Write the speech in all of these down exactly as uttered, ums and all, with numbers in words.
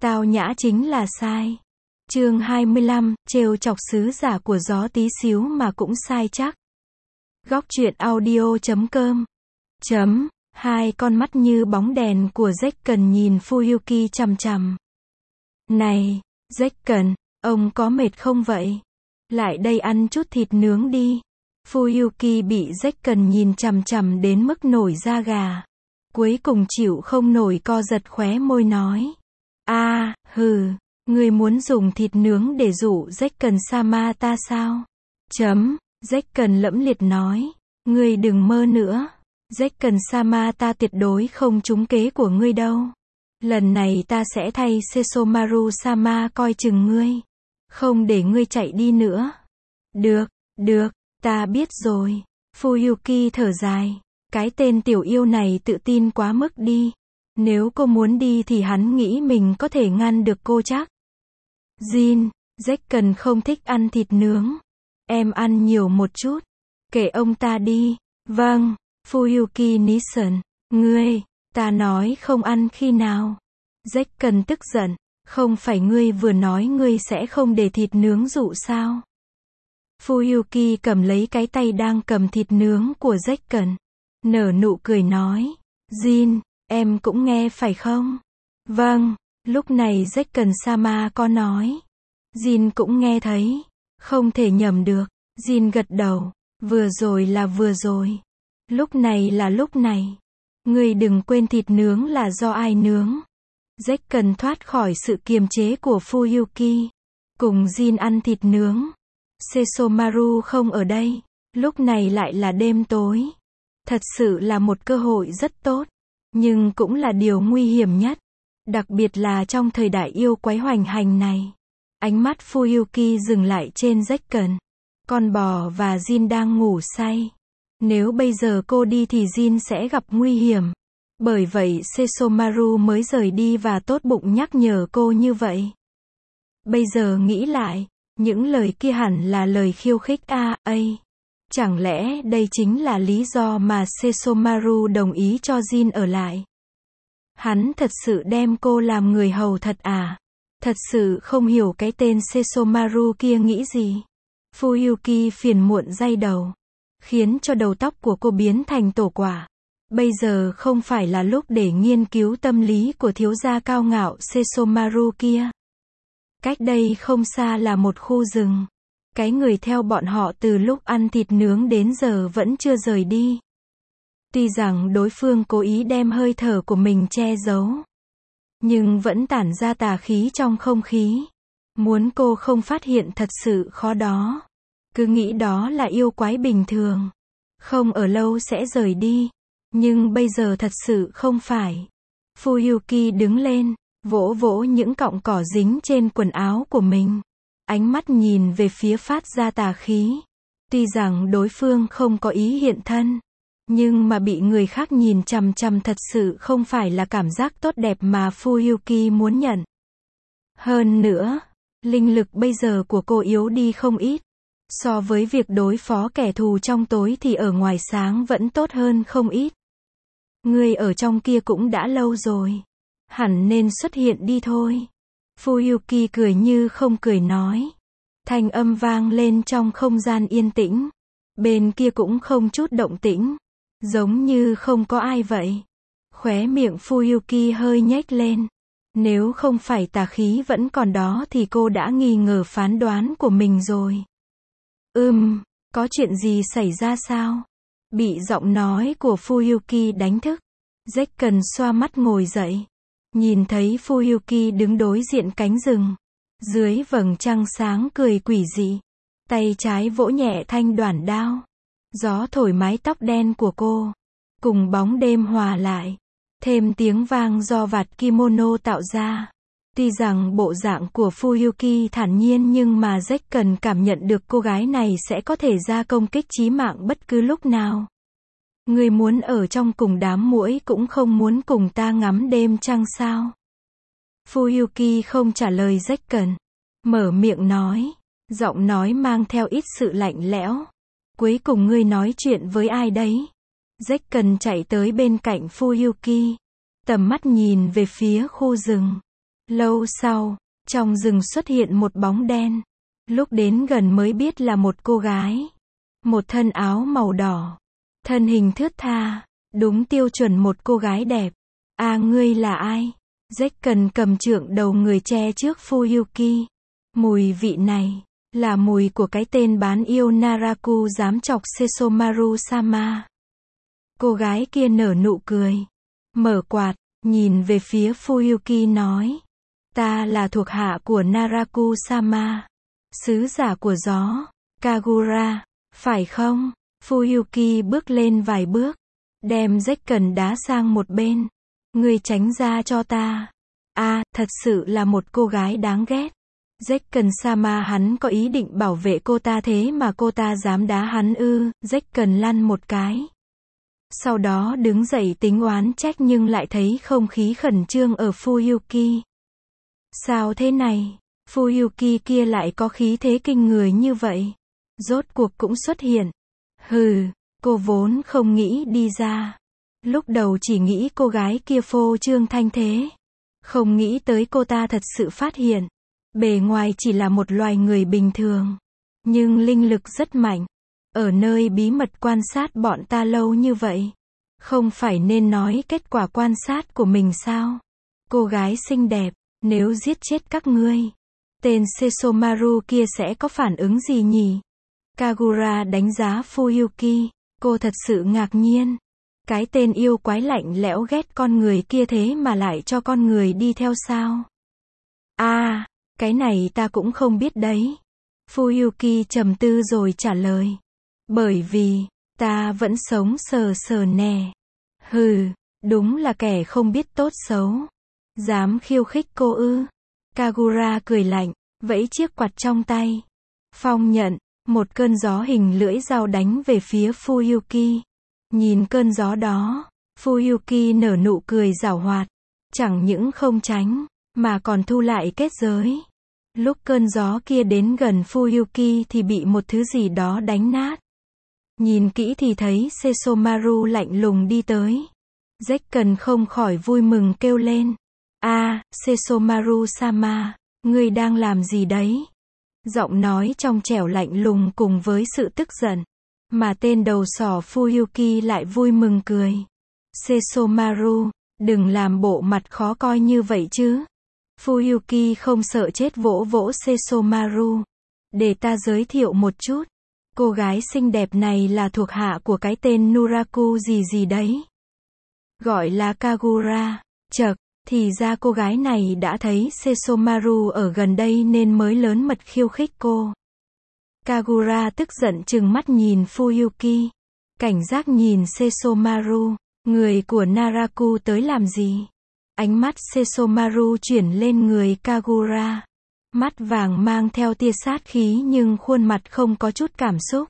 Tao nhã chính là sai. Chương hai mươi lăm, trêu chọc sứ giả của gió tí xíu mà cũng sai chắc. Góc truyện audio chấm com chấm Hai con mắt như bóng đèn của Jacken nhìn Fuyuki chằm chằm. Này, Jacken, ông có mệt không vậy? Lại đây ăn chút thịt nướng đi. Fuyuki bị Jacken nhìn chằm chằm đến mức nổi da gà. Cuối cùng chịu không nổi co giật khóe môi nói. A, à, hừ, ngươi muốn dùng thịt nướng để dụ Jacken sama ta sao? Chấm, Jacken lẫm liệt nói. Ngươi đừng mơ nữa. Jacken sama ta tuyệt đối không trúng kế của ngươi đâu. Lần này ta sẽ thay Sesomaru sama coi chừng ngươi. Không để ngươi chạy đi nữa. Được, được, ta biết rồi. Fuyuki thở dài. Cái tên tiểu yêu này tự tin quá mức đi. Nếu cô muốn đi thì hắn nghĩ mình có thể ngăn được cô chắc. Jin, Jacken không thích ăn thịt nướng. Em ăn nhiều một chút. Kể ông ta đi. Vâng, Fuyuki Nissan. Ngươi, ta nói không ăn khi nào. Jacken tức giận. Không phải ngươi vừa nói ngươi sẽ không để thịt nướng dụ sao? Fuyuki cầm lấy cái tay đang cầm thịt nướng của Jacken. Nở nụ cười nói. Jin, em cũng nghe phải không? Vâng, lúc này Jacken sama có nói. Jin cũng nghe thấy. Không thể nhầm được. Jin gật đầu. Vừa rồi là vừa rồi. Lúc này là lúc này. Ngươi đừng quên thịt nướng là do ai nướng. Jacken thoát khỏi sự kiềm chế của Fuyuki. Cùng Jin ăn thịt nướng. Sesomaru không ở đây. Lúc này lại là đêm tối. Thật sự là một cơ hội rất tốt. Nhưng cũng là điều nguy hiểm nhất. Đặc biệt là trong thời đại yêu quái hoành hành này. Ánh mắt Fuyuki dừng lại trên Jacken. Con bò và Jin đang ngủ say. Nếu bây giờ cô đi thì Jin sẽ gặp nguy hiểm. Bởi vậy Sesomaru mới rời đi và tốt bụng nhắc nhở cô như vậy. Bây giờ nghĩ lại, những lời kia hẳn là lời khiêu khích a a. Chẳng lẽ đây chính là lý do mà Sesomaru đồng ý cho Jin ở lại? Hắn thật sự đem cô làm người hầu thật à? Thật sự không hiểu cái tên Sesomaru kia nghĩ gì. Fuyuki phiền muộn day đầu. Khiến cho đầu tóc của cô biến thành tổ quả. Bây giờ không phải là lúc để nghiên cứu tâm lý của thiếu gia cao ngạo Sesomaru kia. Cách đây không xa là một khu rừng. Cái người theo bọn họ từ lúc ăn thịt nướng đến giờ vẫn chưa rời đi. Tuy rằng đối phương cố ý đem hơi thở của mình che giấu. Nhưng vẫn tản ra tà khí trong không khí. Muốn cô không phát hiện thật sự khó đó. Cứ nghĩ đó là yêu quái bình thường. Không ở lâu sẽ rời đi. Nhưng bây giờ thật sự không phải. Fuyuki đứng lên, vỗ vỗ những cọng cỏ dính trên quần áo của mình. Ánh mắt nhìn về phía phát ra tà khí. Tuy rằng đối phương không có ý hiện thân. Nhưng mà bị người khác nhìn chằm chằm thật sự không phải là cảm giác tốt đẹp mà Fuyuki muốn nhận. Hơn nữa, linh lực bây giờ của cô yếu đi không ít. So với việc đối phó kẻ thù trong tối thì ở ngoài sáng vẫn tốt hơn không ít. Ngươi ở trong kia cũng đã lâu rồi. Hẳn nên xuất hiện đi thôi. Fuyuki cười như không cười nói. Thanh âm vang lên trong không gian yên tĩnh. Bên kia cũng không chút động tĩnh. Giống như không có ai vậy. Khóe miệng Fuyuki hơi nhếch lên. Nếu không phải tà khí vẫn còn đó thì cô đã nghi ngờ phán đoán của mình rồi. Ừm, có chuyện gì xảy ra sao? Bị giọng nói của Fuyuki đánh thức. Jacken xoa mắt ngồi dậy. Nhìn thấy Fuyuki đứng đối diện cánh rừng. Dưới vầng trăng sáng cười quỷ dị. Tay trái vỗ nhẹ thanh đoản đao. Gió thổi mái tóc đen của cô. Cùng bóng đêm hòa lại. Thêm tiếng vang do vạt kimono tạo ra. Tuy rằng bộ dạng của Fuyuki thản nhiên nhưng mà Jacken cảm nhận được cô gái này sẽ có thể ra công kích chí mạng bất cứ lúc nào. Người muốn ở trong cùng đám muỗi cũng không muốn cùng ta ngắm đêm trăng sao? Fuyuki không trả lời Jacken. Mở miệng nói. Giọng nói mang theo ít sự lạnh lẽo. Cuối cùng ngươi nói chuyện với ai đấy? Jacken chạy tới bên cạnh Fuyuki. Tầm mắt nhìn về phía khu rừng. Lâu sau, trong rừng xuất hiện một bóng đen. Lúc đến gần mới biết là một cô gái. Một thân áo màu đỏ. Thân hình thướt tha. Đúng tiêu chuẩn một cô gái đẹp. À, ngươi là ai? Zekken cầm trượng đầu người che trước Fuyuki. Mùi vị này là mùi của cái tên bán yêu Naraku dám chọc Sesomaru-sama. Cô gái kia nở nụ cười. Mở quạt, nhìn về phía Fuyuki nói. Ta là thuộc hạ của Naraku-sama. Sứ giả của gió. Kagura, phải không? Fuyuki bước lên vài bước. Đem Zekken đá sang một bên. Ngươi tránh ra cho ta. À, thật sự là một cô gái đáng ghét. Zekken-sama, hắn có ý định bảo vệ cô ta thế mà cô ta dám đá hắn ư? Zekken lăn một cái. Sau đó đứng dậy tính oán trách nhưng lại thấy không khí khẩn trương ở Fuyuki. Sao thế này? Fuyuki kia lại có khí thế kinh người như vậy. Rốt cuộc cũng xuất hiện. Hừ, cô vốn không nghĩ đi ra. Lúc đầu chỉ nghĩ cô gái kia phô trương thanh thế. Không nghĩ tới cô ta thật sự phát hiện. Bề ngoài chỉ là một loài người bình thường. Nhưng linh lực rất mạnh. Ở nơi bí mật quan sát bọn ta lâu như vậy. Không phải nên nói kết quả quan sát của mình sao? Cô gái xinh đẹp, nếu giết chết các ngươi, tên Sesomaru kia sẽ có phản ứng gì nhỉ? Kagura đánh giá Fuyuki. Cô thật sự ngạc nhiên. Cái tên yêu quái lạnh lẽo ghét con người kia thế mà lại cho con người đi theo sao? À, cái này ta cũng không biết đấy. Fuyuki trầm tư rồi trả lời. Bởi vì, ta vẫn sống sờ sờ nè. Hừ, đúng là kẻ không biết tốt xấu. Dám khiêu khích cô ư? Kagura cười lạnh, vẫy chiếc quạt trong tay. Phong nhận, một cơn gió hình lưỡi dao đánh về phía Fuyuki. Nhìn cơn gió đó, Fuyuki nở nụ cười giảo hoạt. Chẳng những không tránh, mà còn thu lại kết giới. Lúc cơn gió kia đến gần Fuyuki thì bị một thứ gì đó đánh nát. Nhìn kỹ thì thấy Sesomaru lạnh lùng đi tới. Zekken không khỏi vui mừng kêu lên. À, Sesomaru-sama, ngươi đang làm gì đấy? Giọng nói trong trẻo lạnh lùng cùng với sự tức giận. Mà tên đầu sỏ Fuyuki lại vui mừng cười. Sesomaru, đừng làm bộ mặt khó coi như vậy chứ. Fuyuki không sợ chết vỗ vỗ Sesomaru. Để ta giới thiệu một chút. Cô gái xinh đẹp này là thuộc hạ của cái tên Nuraku gì gì đấy. Gọi là Kagura. Chậc, thì ra cô gái này đã thấy Sesomaru ở gần đây nên mới lớn mật khiêu khích cô. Kagura tức giận trừng mắt nhìn Fuyuki. Cảnh giác nhìn Sesomaru. Người của Naraku tới làm gì? Ánh mắt Sesomaru chuyển lên người Kagura. Mắt vàng mang theo tia sát khí nhưng khuôn mặt không có chút cảm xúc.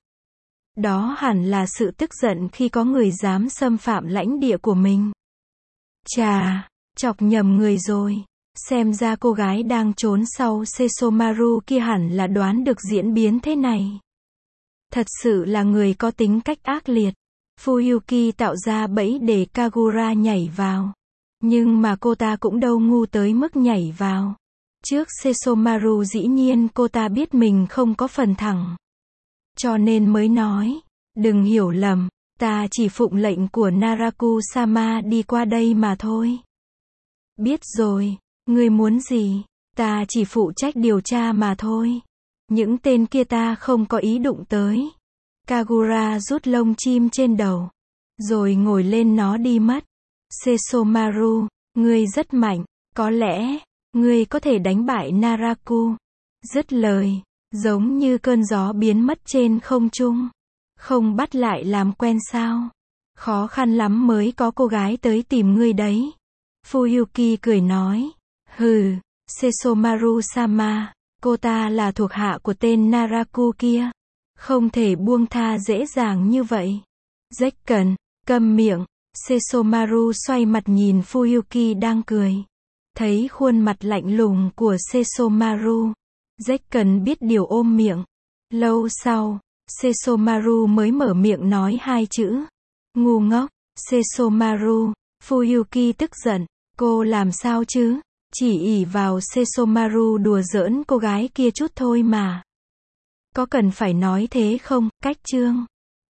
Đó hẳn là sự tức giận khi có người dám xâm phạm lãnh địa của mình. Chà, chọc nhầm người rồi. Xem ra cô gái đang trốn sau Sesomaru kia hẳn là đoán được diễn biến thế này. Thật sự là người có tính cách ác liệt. Fuyuki tạo ra bẫy để Kagura nhảy vào. Nhưng mà cô ta cũng đâu ngu tới mức nhảy vào. Trước Sesomaru dĩ nhiên cô ta biết mình không có phần thắng. Cho nên mới nói, đừng hiểu lầm, ta chỉ phụng lệnh của Naraku-sama đi qua đây mà thôi. Biết rồi, ngươi muốn gì, ta chỉ phụ trách điều tra mà thôi. Những tên kia ta không có ý đụng tới. Kagura rút lông chim trên đầu, rồi ngồi lên nó đi mất. Sesomaru, ngươi rất mạnh, có lẽ, ngươi có thể đánh bại Naraku. Dứt lời, giống như cơn gió biến mất trên không trung. Không bắt lại làm quen sao? Khó khăn lắm mới có cô gái tới tìm ngươi đấy. Fuyuki cười nói. Hừ, Sesomaru-sama, cô ta là thuộc hạ của tên Naraku kia. Không thể buông tha dễ dàng như vậy. Zekken, câm miệng. Sesomaru xoay mặt nhìn Fuyuki đang cười. Thấy khuôn mặt lạnh lùng của Sesomaru, Zekken biết điều ôm miệng. Lâu sau, Sesomaru mới mở miệng nói hai chữ. Ngu ngốc. Sesomaru. Fuyuki tức giận. Cô làm sao chứ? Chỉ ỷ vào Sesomaru đùa giỡn cô gái kia chút thôi mà. Có cần phải nói thế không, Cách Trương?